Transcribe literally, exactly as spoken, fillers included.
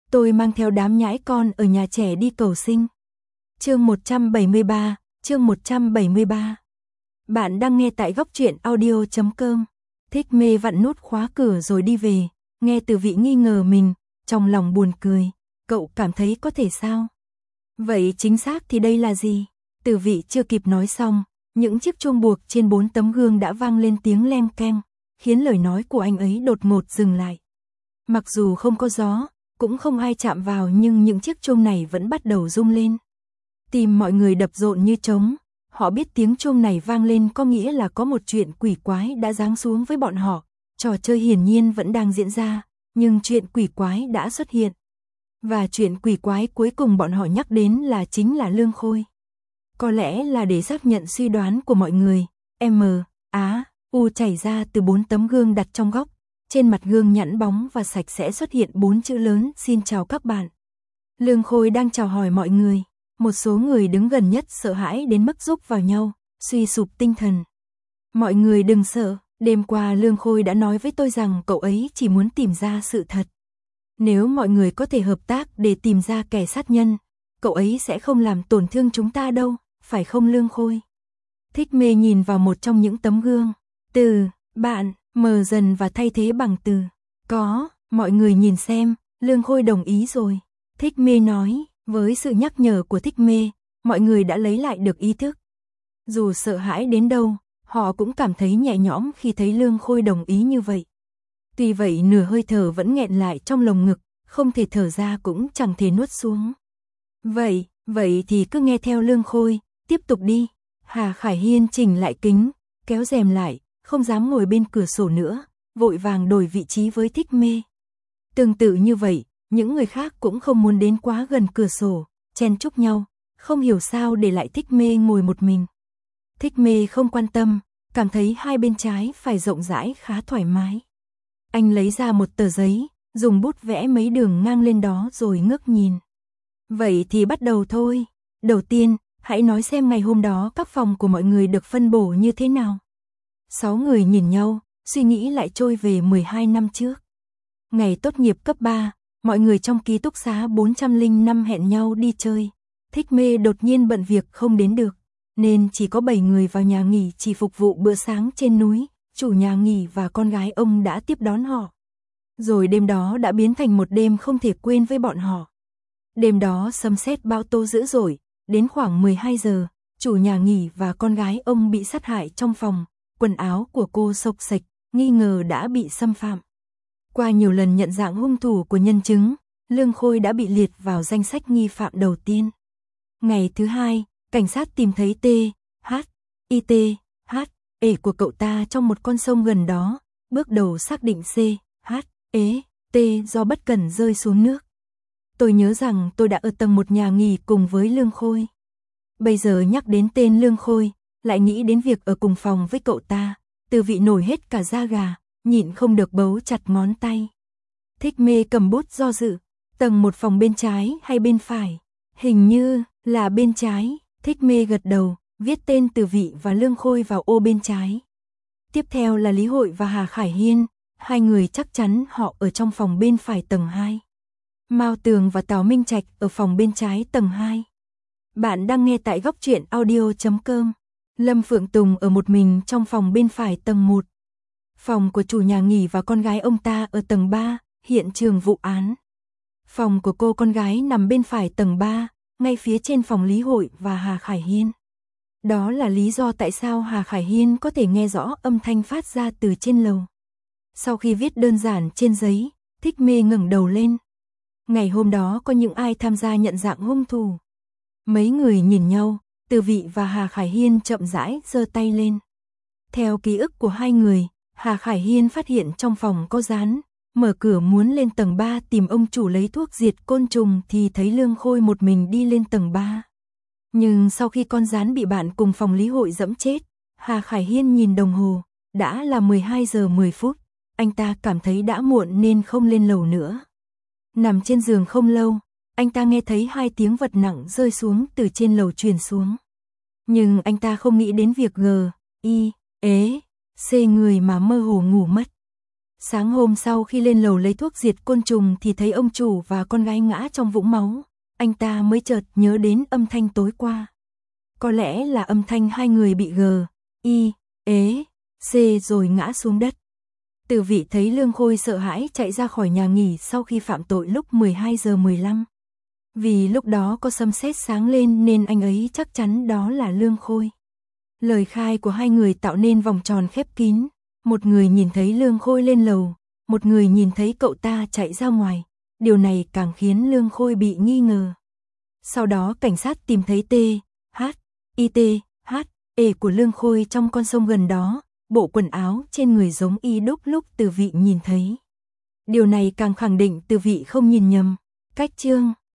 Tôi mang theo đám nhãi con ở nhà trẻ đi cầu sinh. Chương một trăm bảy mươi ba, chương một trăm bảy mươi ba. Bạn đang nghe tại góc truyện audio chấm com. Thích Mê vặn nút khóa cửa rồi đi về, nghe Từ Vị nghi ngờ mình, trong lòng buồn cười, cậu cảm thấy có thể sao? Vậy chính xác thì đây là gì? Từ Vị chưa kịp nói xong, những chiếc chuông buộc trên bốn tấm gương đã vang lên tiếng leng keng, khiến lời nói của anh ấy đột ngột dừng lại. Mặc dù không có gió, cũng không ai chạm vào nhưng những chiếc chuông này vẫn bắt đầu rung lên. Tim mọi người đập rộn như trống, họ biết tiếng chuông này vang lên có nghĩa là có một chuyện quỷ quái đã giáng xuống với bọn họ. Trò chơi hiển nhiên vẫn đang diễn ra, nhưng chuyện quỷ quái đã xuất hiện. Và chuyện quỷ quái cuối cùng bọn họ nhắc đến là chính là Lương Khôi. Có lẽ là để xác nhận suy đoán của mọi người, M, Á, U chảy ra từ bốn tấm gương đặt trong góc. Trên mặt gương nhẵn bóng và sạch sẽ xuất hiện bốn chữ lớn xin chào các bạn. Lương Khôi đang chào hỏi mọi người. Một số người đứng gần nhất sợ hãi đến mức rúc vào nhau, suy sụp tinh thần. Mọi người đừng sợ, đêm qua Lương Khôi đã nói với tôi rằng cậu ấy chỉ muốn tìm ra sự thật. Nếu mọi người có thể hợp tác để tìm ra kẻ sát nhân, cậu ấy sẽ không làm tổn thương chúng ta đâu, phải không Lương Khôi? Thích Mê nhìn vào một trong những tấm gương. Từ, bạn, mờ dần và thay thế bằng từ. Có, mọi người nhìn xem, Lương Khôi đồng ý rồi. Thích Mê nói, với sự nhắc nhở của Thích Mê, mọi người đã lấy lại được ý thức. Dù sợ hãi đến đâu, họ cũng cảm thấy nhẹ nhõm khi thấy Lương Khôi đồng ý như vậy. Tuy vậy nửa hơi thở vẫn nghẹn lại trong lồng ngực, không thể thở ra cũng chẳng thể nuốt xuống. Vậy, vậy thì cứ nghe theo Lương Khôi, tiếp tục đi. Hà Khải Hiên chỉnh lại kính, kéo rèm lại, không dám ngồi bên cửa sổ nữa, vội vàng đổi vị trí với Thích Mê. Tương tự như vậy, những người khác cũng không muốn đến quá gần cửa sổ, chen chúc nhau, không hiểu sao để lại Thích Mê ngồi một mình. Thích Mê không quan tâm, cảm thấy hai bên trái phải rộng rãi khá thoải mái. Anh lấy ra một tờ giấy, dùng bút vẽ mấy đường ngang lên đó rồi ngước nhìn. Vậy thì bắt đầu thôi. Đầu tiên, hãy nói xem ngày hôm đó các phòng của mọi người được phân bổ như thế nào. Sáu người nhìn nhau, suy nghĩ lại trôi về mười hai năm trước. Ngày tốt nghiệp cấp ba, mọi người trong ký túc xá bốn trăm lẻ năm hẹn nhau đi chơi. Thích Mê đột nhiên bận việc không đến được, nên chỉ có bảy người vào nhà nghỉ chỉ phục vụ bữa sáng trên núi. Chủ nhà nghỉ và con gái ông đã tiếp đón họ. Rồi đêm đó đã biến thành một đêm không thể quên với bọn họ. Đêm đó sấm sét bão tố dữ dội, đến khoảng mười hai giờ, chủ nhà nghỉ và con gái ông bị sát hại trong phòng, quần áo của cô xộc xệch, nghi ngờ đã bị xâm phạm. Qua nhiều lần nhận dạng hung thủ của nhân chứng, Lương Khôi đã bị liệt vào danh sách nghi phạm đầu tiên. Ngày thứ hai, cảnh sát tìm thấy T, H, I T, H, E của cậu ta trong một con sông gần đó, bước đầu xác định C, H, E, T do bất cẩn rơi xuống nước. Tôi nhớ rằng tôi đã ở tầng một nhà nghỉ cùng với Lương Khôi. Bây giờ nhắc đến tên Lương Khôi, lại nghĩ đến việc ở cùng phòng với cậu ta, Từ Vị nổi hết cả da gà, nhịn không được bấu chặt ngón tay. Thích Mê cầm bút do dự, tầng một phòng bên trái hay bên phải? Hình như là bên trái. Thích Mê gật đầu, viết tên Từ Vị và Lương Khôi vào ô bên trái. Tiếp theo là Lý Hội và Hà Khải Hiên, hai người chắc chắn họ ở trong phòng bên phải tầng hai. Mao Tường và Tào Minh Trạch ở phòng bên trái tầng hai. Bạn đang nghe tại góc truyện audio chấm com. Lâm Phượng Tùng ở một mình trong phòng bên phải tầng một. Phòng của chủ nhà nghỉ và con gái ông ta ở tầng ba, hiện trường vụ án. Phòng của cô con gái nằm bên phải tầng ba, ngay phía trên phòng Lý Hội và Hà Khải Hiên. Đó là lý do tại sao Hà Khải Hiên có thể nghe rõ âm thanh phát ra từ trên lầu. Sau khi viết đơn giản trên giấy, Thích Mê ngẩng đầu lên. Ngày hôm đó có những ai tham gia nhận dạng hung thủ? Mấy người nhìn nhau, Từ Vị và Hà Khải Hiên chậm rãi giơ tay lên. Theo ký ức của hai người, Hà Khải Hiên phát hiện trong phòng có rán, mở cửa muốn lên tầng ba tìm ông chủ lấy thuốc diệt côn trùng thì thấy Lương Khôi một mình đi lên tầng ba. Nhưng sau khi con rán bị bạn cùng phòng Lý Hội dẫm chết, Hà Khải Hiên nhìn đồng hồ, đã là mười hai giờ mười phút, anh ta cảm thấy đã muộn nên không lên lầu nữa. Nằm trên giường không lâu, anh ta nghe thấy hai tiếng vật nặng rơi xuống từ trên lầu truyền xuống. Nhưng anh ta không nghĩ đến việc G, I, ế, C người mà mơ hồ ngủ mất. Sáng hôm sau khi lên lầu lấy thuốc diệt côn trùng thì thấy ông chủ và con gái ngã trong vũng máu, anh ta mới chợt nhớ đến âm thanh tối qua. Có lẽ là âm thanh hai người bị gờ, y, ế, c rồi ngã xuống đất. Từ Vị thấy Lương Khôi sợ hãi chạy ra khỏi nhà nghỉ sau khi phạm tội lúc mười hai giờ mười lăm. Vì lúc đó có sấm sét sáng lên nên anh ấy chắc chắn đó là Lương Khôi. Lời khai của hai người tạo nên vòng tròn khép kín. Một người nhìn thấy Lương Khôi lên lầu, một người nhìn thấy cậu ta chạy ra ngoài. Điều này càng khiến Lương Khôi bị nghi ngờ. Sau đó cảnh sát tìm thấy T, H, I T, H, E của Lương Khôi trong con sông gần đó, bộ quần áo trên người giống y đúc lúc Từ Vị nhìn thấy. Điều này càng khẳng định Từ Vị không nhìn nhầm. Cách chương